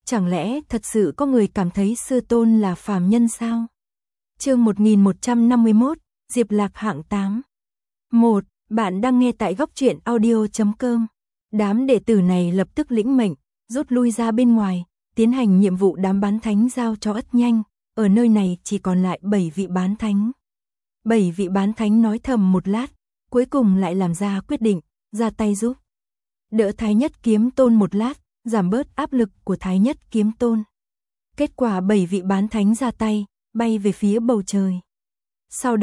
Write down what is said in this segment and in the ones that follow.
Chẳng lẽ thật sự có người cảm thấy sư tôn là phàm nhân sao? Chương 1151, Diệp Lạc hạng 8. 1. Bạn đang nghe tại góc truyện audio.com. Đám đệ tử này lập tức lĩnh mệnh, rút lui ra bên ngoài, tiến hành nhiệm vụ đám bán thánh giao cho Ất Nhanh. Ở nơi này chỉ còn lại 7 vị bán thánh. 7 vị bán thánh nói thầm một lát, cuối cùng lại làm ra quyết định, ra tay giúp đỡ Thái Nhất Kiếm Tôn một lát, giảm bớt áp lực của Thái Nhất Kiếm Tôn. Kết quả 7 vị bán thánh ra tay, bay về phía bầu trời. Sau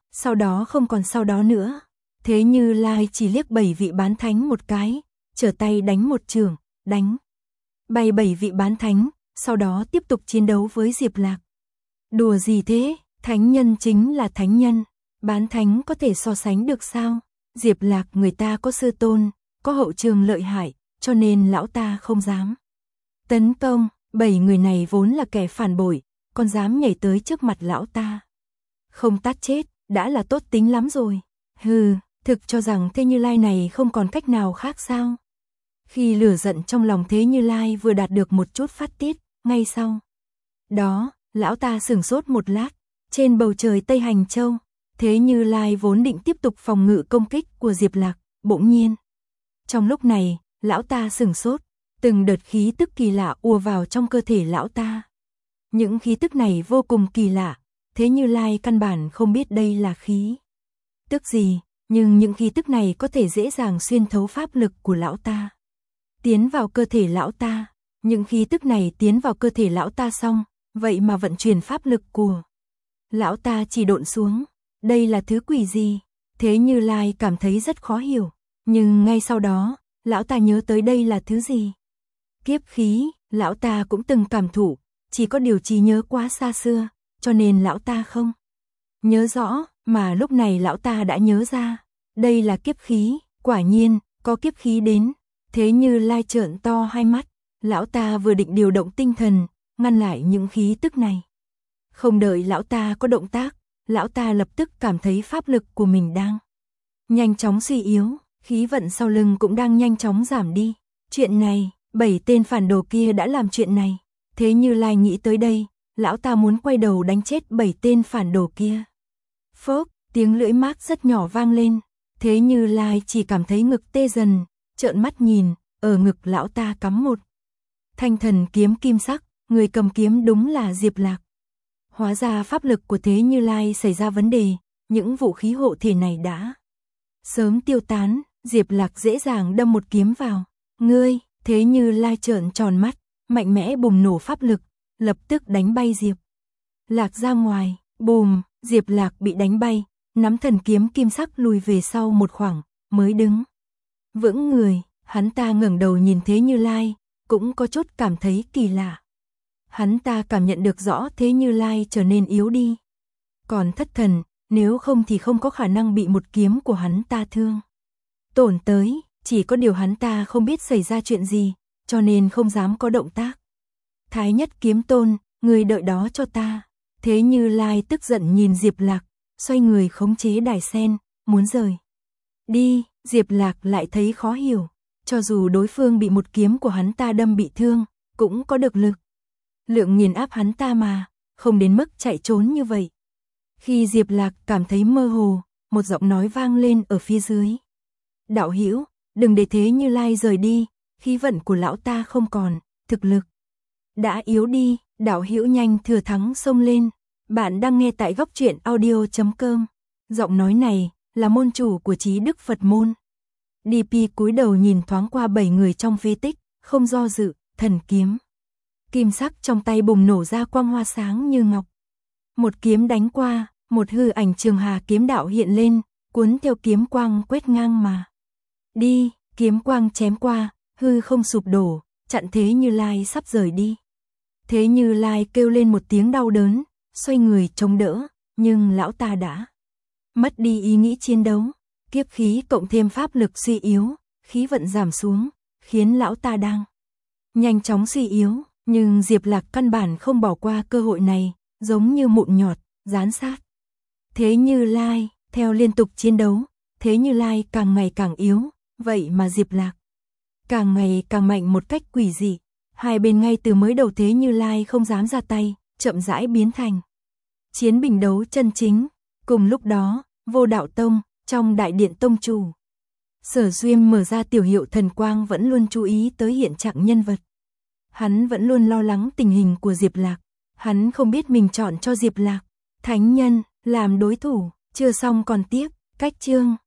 đó không còn sau đó nữa. Thế Như Lai chỉ liếc 7 vị bán thánh một cái, trở tay đánh một chưởng, đánh bay 7 vị bán thánh, sau đó tiếp tục chiến đấu với Diệp Lạc. Đùa gì thế, thánh nhân chính là thánh nhân, bán thánh có thể so sánh được sao? Diệp Lạc người ta có sư tôn, có hậu trường lợi hại, cho nên lão ta không dám tấn công. 7 người này vốn là kẻ phản bội, còn dám nhảy tới trước mặt lão ta. Không tát chết, đã là tốt tính lắm rồi. Hừ, thực cho rằng Thế Như Lai này không còn cách nào khác sao? Khi lửa giận trong lòng Thế Như Lai vừa đạt được một chút phát tiết, ngay sau đó, lão ta sửng sốt một lát. Trên bầu trời Tây Hành Châu, Thế Như Lai vốn định tiếp tục phòng ngự công kích của Diệp Lạc, bỗng nhiên. Trong lúc này, lão ta sửng sốt, từng đợt khí tức kỳ lạ ùa vào trong cơ thể lão ta. Những khí tức này vô cùng kỳ lạ, Thế Như Lai căn bản không biết đây là khí tức gì, nhưng những khí tức này có thể dễ dàng xuyên thấu pháp lực của lão ta, tiến vào cơ thể lão ta. Những khí tức này tiến vào cơ thể lão ta xong, vậy mà vận chuyển pháp lực của lão ta chỉ độn xuống. Đây là thứ quỷ gì? Thế Như Lai cảm thấy rất khó hiểu, nhưng ngay sau đó, lão ta nhớ tới đây là thứ gì? Kiếp khí, lão ta cũng từng cảm thụ, chỉ có điều trí nhớ quá xa xưa, cho nên lão ta không nhớ rõ, mà lúc này lão ta đã nhớ ra. Đây là kiếp khí, quả nhiên, có kiếp khí đến. Thế Như Lai trợn to hai mắt, lão ta vừa định điều động tinh thần, ngăn lại những khí tức này. Không đợi lão ta có động tác, lão ta lập tức cảm thấy pháp lực của mình đang nhanh chóng suy yếu, khí vận sau lưng cũng đang nhanh chóng giảm đi. Chuyện này, 7 tên phản đồ kia đã làm chuyện này. Thế Như Lai nghĩ tới đây, lão ta muốn quay đầu đánh chết 7 tên phản đồ kia. Phốc, tiếng lưỡi mác rất nhỏ vang lên. Thế Như Lai chỉ cảm thấy ngực tê dần, trợn mắt nhìn, ở ngực lão ta cắm một thanh thần kiếm kim sắc, người cầm kiếm đúng là Diệp Lạc. Hóa ra pháp lực của Thế Như Lai xảy ra vấn đề, những vũ khí hộ thể này đã sớm tiêu tán. Diệp Lạc dễ dàng đâm một kiếm vào. Ngươi, Thế Như Lai trợn tròn mắt, mạnh mẽ bùng nổ pháp lực, lập tức đánh bay Diệp Lạc ra ngoài. Bùm, Diệp Lạc bị đánh bay, nắm thần kiếm kim sắc lùi về sau một khoảng, mới đứng vững người. Hắn ta ngẩng đầu nhìn Thế Như Lai, cũng có chút cảm thấy kỳ lạ. Hắn ta cảm nhận được rõ Thế Như Lai trở nên yếu đi, còn thất thần, nếu không thì không có khả năng bị một kiếm của hắn ta thương tổn tới. Chỉ có điều hắn ta không biết xảy ra chuyện gì, cho nên không dám có động tác. Thái Nhất Kiếm Tôn, người đợi đó cho ta. Thế Như Lai tức giận nhìn Diệp Lạc, xoay người khống chế đài sen, muốn rời đi. Diệp Lạc lại thấy khó hiểu, cho dù đối phương bị một kiếm của hắn ta đâm bị thương, cũng có được lực lượng nghiền áp hắn ta mà, không đến mức chạy trốn như vậy. Khi Diệp Lạc cảm thấy mơ hồ, một giọng nói vang lên ở phía dưới. Đạo hữu, đừng để Thế Như Lai rời đi, khí vận của lão ta không còn, thực lực đã yếu đi. Đạo hữu nhanh thừa thắng xông lên. Bạn đang nghe tại góc truyện audio.com. Giọng nói này là môn chủ của Chí Đức Phật môn. DP cúi đầu nhìn thoáng qua 7 người trong phế tích, không do dự, thần kiếm kim sắc trong tay bùng nổ ra quang hoa sáng như ngọc. Một kiếm đánh qua, một hư ảnh Trường Hà kiếm đạo hiện lên, cuốn theo kiếm quang quét ngang mà đi. Kiếm quang chém qua, hư không sụp đổ, chặn Thế Như Lai sắp rời đi. Thế Như Lai kêu lên một tiếng đau đớn, xoay người chống đỡ, nhưng lão ta đã mất đi ý nghĩ chiến đấu. Kiếp khí cộng thêm pháp lực suy yếu, khí vận giảm xuống, khiến lão ta đang nhanh chóng suy yếu. Nhưng Diệp Lạc căn bản không bỏ qua cơ hội này, giống như mụn nhọt, dán sát Thế Như Lai. Theo liên tục chiến đấu, Thế Như Lai càng ngày càng yếu, vậy mà Diệp Lạc càng ngày càng mạnh một cách quỷ dị. Hai bên ngay từ mới đầu thế Như Lai không dám ra tay, chậm rãi biến thành chiến bình đấu chân chính. Cùng lúc đó, Vô Đạo Tông, trong đại điện tông chủ, Sở Duyên mở ra tiểu hiệu thần quang vẫn luôn chú ý tới hiện trạng nhân vật. Hắn vẫn luôn lo lắng tình hình của Diệp Lạc. Hắn không biết mình chọn cho Diệp Lạc thánh nhân làm đối thủ. Chưa xong còn tiếp, cách chương